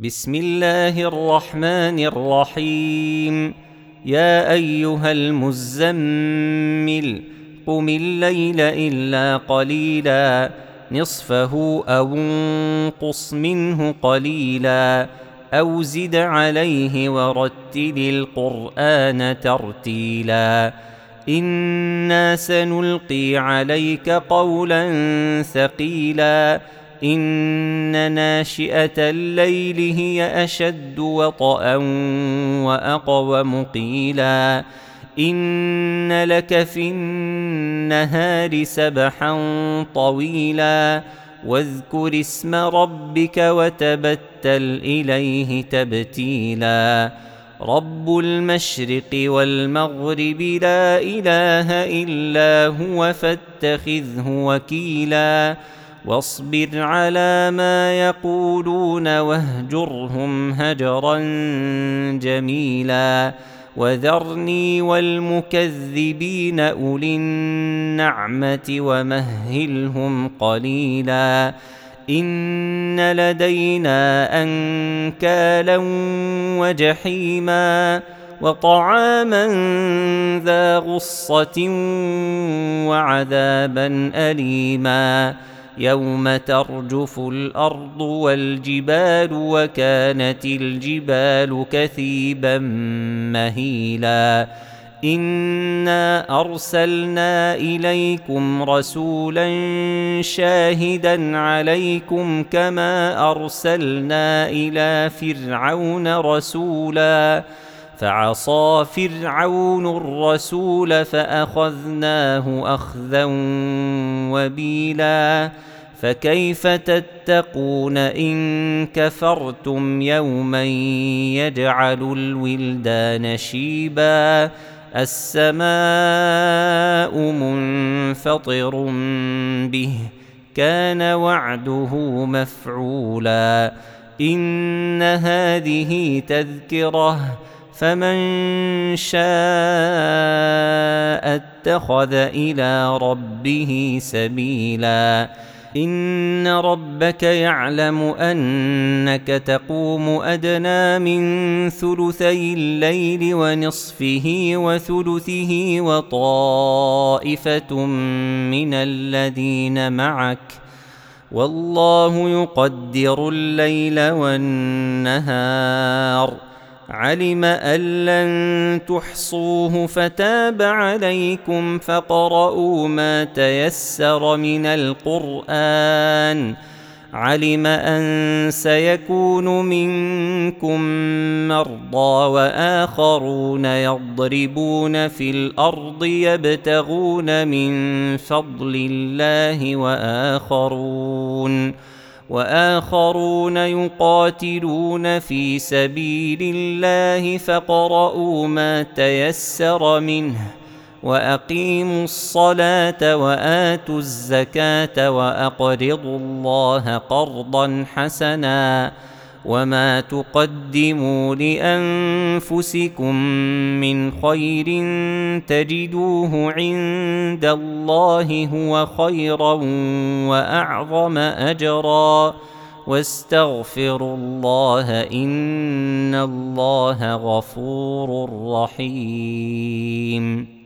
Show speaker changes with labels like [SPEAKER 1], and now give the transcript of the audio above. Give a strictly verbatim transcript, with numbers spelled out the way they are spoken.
[SPEAKER 1] بسم الله الرحمن الرحيم. يا أيها المزمل قم الليل إلا قليلا نصفه أو انقص منه قليلا أو زد عليه ورتل القرآن ترتيلا إنا سنلقي عليك قولا ثقيلا إن ناشئة الليل هي أشد وطئا وأقوم قيلا إن لك في النهار سبحا طويلا واذكر اسم ربك وتبتل إليه تبتيلا رب المشرق والمغرب لا إله إلا هو فاتخذه وكيلا واصبر على ما يقولون واهجرهم هجرا جميلا وذرني والمكذبين أولي النعمة ومهلهم قليلا إن لدينا أنكالا وجحيما وطعاما ذا غصة وعذابا أليما يوم ترجف الأرض والجبال وكانت الجبال كثيبا مهيلا إنا أرسلنا إليكم رسولا شاهدا عليكم كما أرسلنا إلى فرعون رسولا فعصى فرعون الرسول فأخذناه أخذا وبيلا فكيف تتقون إن كفرتم يوما يجعل الولدان شيبا السماء منفطر به كان وعده مفعولا إن هذه تذكرة فمن شاء اتخذ إلى ربه سبيلا إن ربك يعلم أنك تقوم أدنى من ثلثي الليل ونصفه وثلثه وطائفة من الذين معك والله يقدر الليل والنهار علم أن لن تحصوه فتاب عليكم فاقرؤوا ما تيسر من القرآن علم أن سيكون منكم مرضى وآخرون يضربون في الأرض يبتغون من فضل الله وآخرون وآخرون يقاتلون في سبيل الله فاقرؤوا ما تيسر منه وأقيموا الصلاة وآتوا الزكاة وأقرضوا الله قرضا حسنا وما تقدموا لأنفسكم من خير تجدوه عند الله هو خيرا وأعظم أجرا واستغفروا الله إن الله غفور رحيم.